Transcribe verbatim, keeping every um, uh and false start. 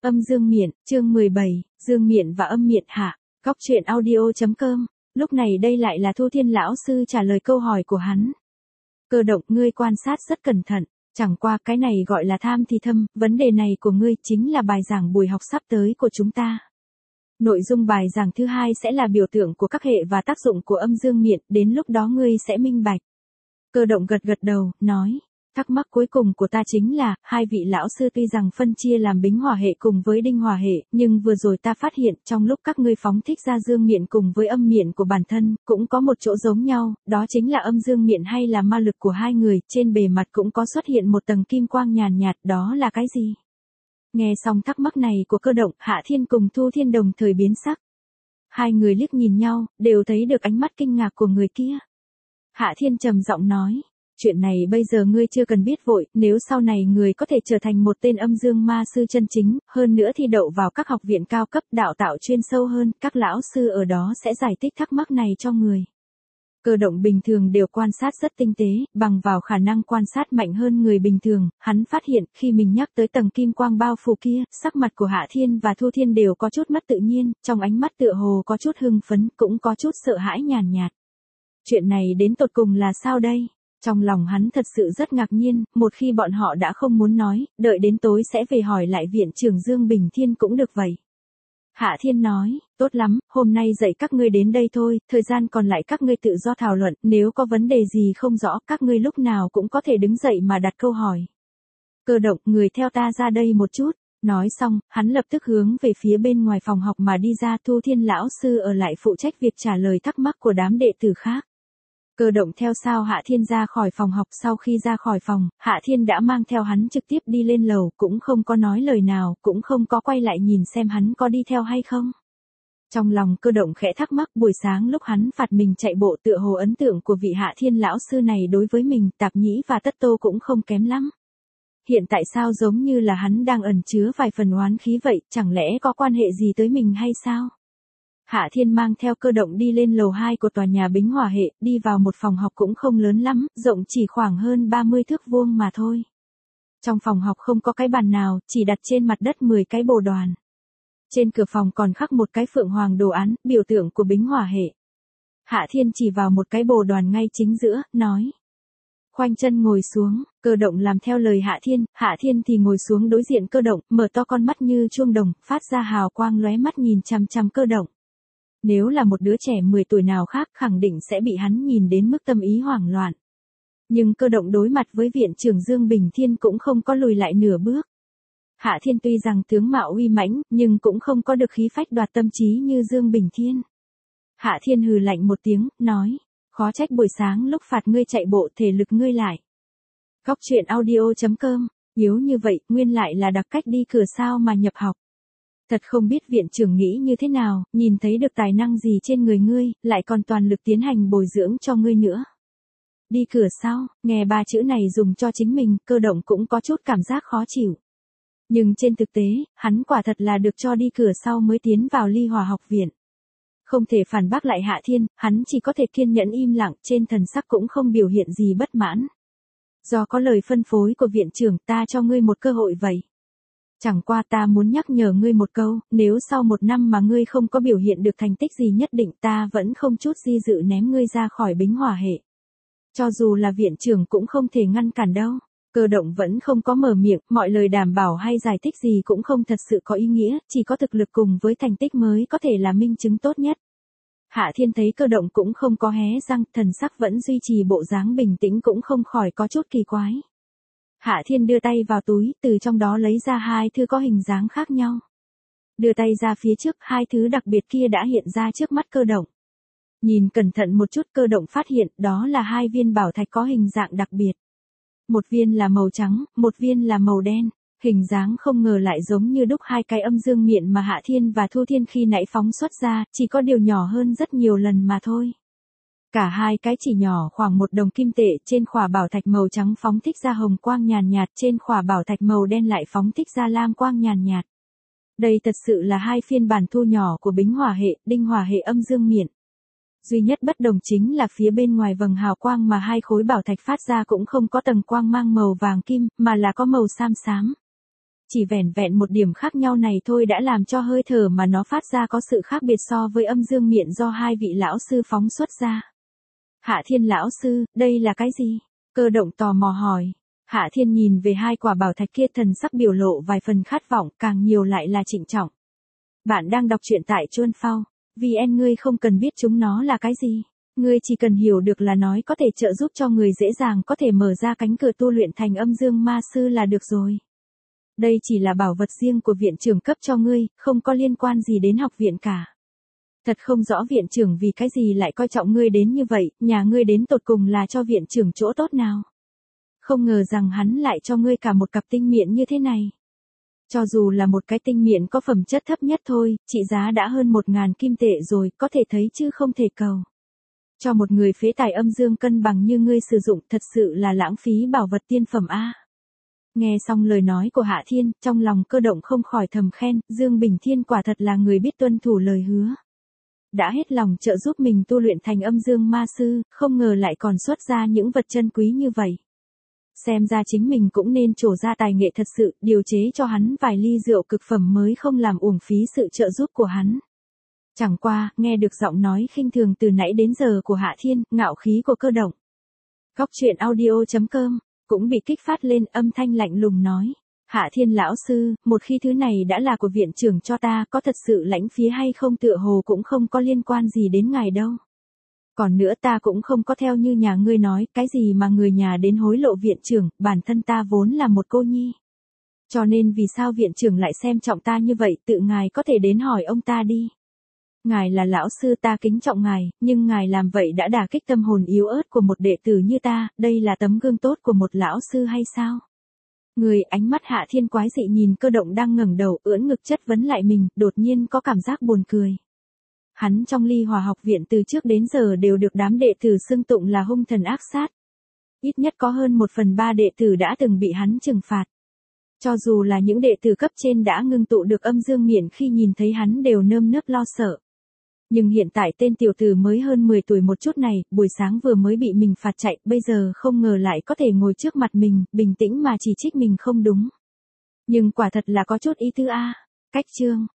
Âm dương miện, chương mười bảy, dương miện và âm miện hạ. Góc truyện audio.com. Lúc này đây lại là Thu Thiên lão sư trả lời câu hỏi của hắn. Cơ động, ngươi quan sát rất cẩn thận, chẳng qua cái này gọi là tham thì thâm, vấn đề này của ngươi chính là bài giảng buổi học sắp tới của chúng ta. Nội dung bài giảng thứ hai sẽ là biểu tượng của các hệ và tác dụng của âm dương miện, đến lúc đó ngươi sẽ minh bạch. Cơ động gật gật đầu, nói. Thắc mắc cuối cùng của ta chính là, hai vị lão sư tuy rằng phân chia làm bính hỏa hệ cùng với đinh hỏa hệ, nhưng vừa rồi ta phát hiện trong lúc các ngươi phóng thích ra dương miện cùng với âm miện của bản thân, cũng có một chỗ giống nhau, đó chính là âm dương miện hay là ma lực của hai người, trên bề mặt cũng có xuất hiện một tầng kim quang nhàn nhạt, đó là cái gì? Nghe xong thắc mắc này của Cơ động, Hạ Thiên cùng Thu Thiên đồng thời biến sắc. Hai người liếc nhìn nhau, đều thấy được ánh mắt kinh ngạc của người kia. Hạ Thiên trầm giọng nói. Chuyện này bây giờ ngươi chưa cần biết vội, nếu sau này người có thể trở thành một tên âm dương ma sư chân chính, hơn nữa thi đậu vào các học viện cao cấp đạo tạo chuyên sâu hơn, các lão sư ở đó sẽ giải thích thắc mắc này cho người. Cơ động bình thường đều quan sát rất tinh tế, bằng vào khả năng quan sát mạnh hơn người bình thường, hắn phát hiện khi mình nhắc tới tầng kim quang bao phủ kia, sắc mặt của Hạ Thiên và Thu Thiên đều có chút mất tự nhiên, trong ánh mắt tựa hồ có chút hưng phấn, cũng có chút sợ hãi nhàn nhạt. Chuyện này đến tột cùng là sao đây? Trong lòng hắn thật sự rất ngạc nhiên, một khi bọn họ đã không muốn nói, đợi đến tối sẽ về hỏi lại viện trưởng Dương Bình Thiên cũng được vậy. Hạ Thiên nói, tốt lắm, hôm nay dạy các ngươi đến đây thôi, thời gian còn lại các ngươi tự do thảo luận, nếu có vấn đề gì không rõ, các ngươi lúc nào cũng có thể đứng dậy mà đặt câu hỏi. Cơ động, người theo ta ra đây một chút. Nói xong, hắn lập tức hướng về phía bên ngoài phòng học mà đi ra. Thu Thiên lão sư ở lại phụ trách việc trả lời thắc mắc của đám đệ tử khác. Cơ động theo sau Hạ Thiên ra khỏi phòng học, sau khi ra khỏi phòng, Hạ Thiên đã mang theo hắn trực tiếp đi lên lầu, cũng không có nói lời nào, cũng không có quay lại nhìn xem hắn có đi theo hay không. Trong lòng Cơ động khẽ thắc mắc, buổi sáng lúc hắn phạt mình chạy bộ tựa hồ ấn tượng của vị Hạ Thiên lão sư này đối với mình, Tạp Nhĩ và Tất Tô cũng không kém lắm. Hiện tại sao giống như là hắn đang ẩn chứa vài phần oán khí vậy, chẳng lẽ có quan hệ gì tới mình hay sao? Hạ Thiên mang theo Cơ động đi lên lầu hai của tòa nhà bính hỏa hệ, đi vào một phòng học cũng không lớn lắm, rộng chỉ khoảng hơn ba mươi thước vuông mà thôi. Trong phòng học không có cái bàn nào, chỉ đặt trên mặt đất mười cái bồ đoàn. Trên cửa phòng còn khắc một cái phượng hoàng đồ án, biểu tượng của bính hỏa hệ. Hạ Thiên chỉ vào một cái bồ đoàn ngay chính giữa, nói. Khoanh chân ngồi xuống, Cơ động làm theo lời Hạ Thiên, Hạ Thiên thì ngồi xuống đối diện Cơ động, mở to con mắt như chuông đồng, phát ra hào quang lóe mắt nhìn chằm chằm Cơ động. Nếu là một đứa trẻ mười tuổi nào khác khẳng định sẽ bị hắn nhìn đến mức tâm ý hoảng loạn. Nhưng Cơ động đối mặt với viện trưởng Dương Bình Thiên cũng không có lùi lại nửa bước. Hạ Thiên tuy rằng tướng mạo uy mãnh, nhưng cũng không có được khí phách đoạt tâm trí như Dương Bình Thiên. Hạ Thiên hừ lạnh một tiếng, nói, khó trách buổi sáng lúc phạt ngươi chạy bộ thể lực ngươi lại. Góc truyện audio.com, yếu như vậy, nguyên lại là đặc cách đi cửa sao mà nhập học. Thật không biết viện trưởng nghĩ như thế nào, nhìn thấy được tài năng gì trên người ngươi, lại còn toàn lực tiến hành bồi dưỡng cho ngươi nữa. Đi cửa sau, nghe ba chữ này dùng cho chính mình, Cơ động cũng có chút cảm giác khó chịu. Nhưng trên thực tế, hắn quả thật là được cho đi cửa sau mới tiến vào Ly Hòa học viện. Không thể phản bác lại Hạ Thiên, hắn chỉ có thể kiên nhẫn im lặng, trên thần sắc cũng không biểu hiện gì bất mãn. Do có lời phân phối của viện trưởng, ta cho ngươi một cơ hội vậy. Chẳng qua ta muốn nhắc nhở ngươi một câu, nếu sau một năm mà ngươi không có biểu hiện được thành tích gì nhất định, ta vẫn không chút di dự ném ngươi ra khỏi bính hỏa hệ. Cho dù là viện trưởng cũng không thể ngăn cản đâu. Cơ động vẫn không có mở miệng, mọi lời đảm bảo hay giải thích gì cũng không thật sự có ý nghĩa, chỉ có thực lực cùng với thành tích mới có thể là minh chứng tốt nhất. Hạ Thiên thấy Cơ động cũng không có hé răng, thần sắc vẫn duy trì bộ dáng bình tĩnh cũng không khỏi có chút kỳ quái. Hạ Thiên đưa tay vào túi, từ trong đó lấy ra hai thứ có hình dáng khác nhau. Đưa tay ra phía trước, hai thứ đặc biệt kia đã hiện ra trước mắt Cơ động. Nhìn cẩn thận một chút, Cơ động phát hiện đó là hai viên bảo thạch có hình dạng đặc biệt. Một viên là màu trắng, một viên là màu đen, hình dáng không ngờ lại giống như đúc hai cái âm dương miện mà Hạ Thiên và Thu Thiên khi nãy phóng xuất ra, chỉ có điều nhỏ hơn rất nhiều lần mà thôi. Cả hai cái chỉ nhỏ khoảng một đồng kim tệ, trên khỏa bảo thạch màu trắng phóng thích ra hồng quang nhàn nhạt, trên khỏa bảo thạch màu đen lại phóng thích ra lam quang nhàn nhạt. Đây thật sự là hai phiên bản thu nhỏ của bính hỏa hệ, đinh hỏa hệ âm dương miện. Duy nhất bất đồng chính là phía bên ngoài vầng hào quang mà hai khối bảo thạch phát ra cũng không có tầng quang mang màu vàng kim, mà là có màu xám xám. Chỉ vẻn vẹn một điểm khác nhau này thôi đã làm cho hơi thở mà nó phát ra có sự khác biệt so với âm dương miện do hai vị lão sư phóng xuất ra. Hạ Thiên lão sư, đây là cái gì? Cơ động tò mò hỏi. Hạ Thiên nhìn về hai quả bảo thạch kia, thần sắc biểu lộ vài phần khát vọng, càng nhiều lại là trịnh trọng. Bạn đang đọc truyện tại Chuan Phao. vê en ngươi không cần biết chúng nó là cái gì. Ngươi chỉ cần hiểu được là nói có thể trợ giúp cho người dễ dàng có thể mở ra cánh cửa tu luyện thành âm dương ma sư là được rồi. Đây chỉ là bảo vật riêng của viện trưởng cấp cho ngươi, không có liên quan gì đến học viện cả. Thật không rõ viện trưởng vì cái gì lại coi trọng ngươi đến như vậy, nhà ngươi đến tột cùng là cho viện trưởng chỗ tốt nào. Không ngờ rằng hắn lại cho ngươi cả một cặp tinh miện như thế này. Cho dù là một cái tinh miện có phẩm chất thấp nhất thôi, trị giá đã hơn một ngàn kim tệ rồi, có thể thấy chứ không thể cầu. Cho một người phế tài âm dương cân bằng như ngươi sử dụng thật sự là lãng phí bảo vật tiên phẩm a. Nghe xong lời nói của Hạ Thiên, trong lòng Cơ động không khỏi thầm khen, Dương Bình Thiên quả thật là người biết tuân thủ lời hứa. Đã hết lòng trợ giúp mình tu luyện thành âm dương ma sư, không ngờ lại còn xuất ra những vật chân quý như vậy. Xem ra chính mình cũng nên trổ ra tài nghệ thật sự, điều chế cho hắn vài ly rượu cực phẩm mới không làm uổng phí sự trợ giúp của hắn. Chẳng qua, nghe được giọng nói khinh thường từ nãy đến giờ của Hạ Thiên, ngạo khí của Cơ động. Góc truyện audio chấm com cũng bị kích phát lên, âm thanh lạnh lùng nói. Hạ Thiên lão sư, một khi thứ này đã là của viện trưởng cho ta, có thật sự lãnh phí hay không tựa hồ cũng không có liên quan gì đến ngài đâu. Còn nữa ta cũng không có theo như nhà ngươi nói, cái gì mà người nhà đến hối lộ viện trưởng, bản thân ta vốn là một cô nhi. Cho nên vì sao viện trưởng lại xem trọng ta như vậy, tự ngài có thể đến hỏi ông ta đi. Ngài là lão sư, ta kính trọng ngài, nhưng ngài làm vậy đã đả kích tâm hồn yếu ớt của một đệ tử như ta, đây là tấm gương tốt của một lão sư hay sao? Người, ánh mắt Hạ Thiên quái dị nhìn Cơ động đang ngẩng đầu ưỡn ngực chất vấn lại mình, đột nhiên có cảm giác buồn cười. Hắn trong Ly Hòa học viện từ trước đến giờ đều được đám đệ tử xưng tụng là hung thần ác sát. Ít nhất có hơn một phần ba đệ tử đã từng bị hắn trừng phạt. Cho dù là những đệ tử cấp trên đã ngưng tụ được âm dương miện khi nhìn thấy hắn đều nơm nớp lo sợ. Nhưng hiện tại tên tiểu tử mới hơn mười tuổi một chút này, buổi sáng vừa mới bị mình phạt chạy, bây giờ không ngờ lại có thể ngồi trước mặt mình, bình tĩnh mà chỉ trích mình không đúng. Nhưng quả thật là có chút ý tứ a. Cách chương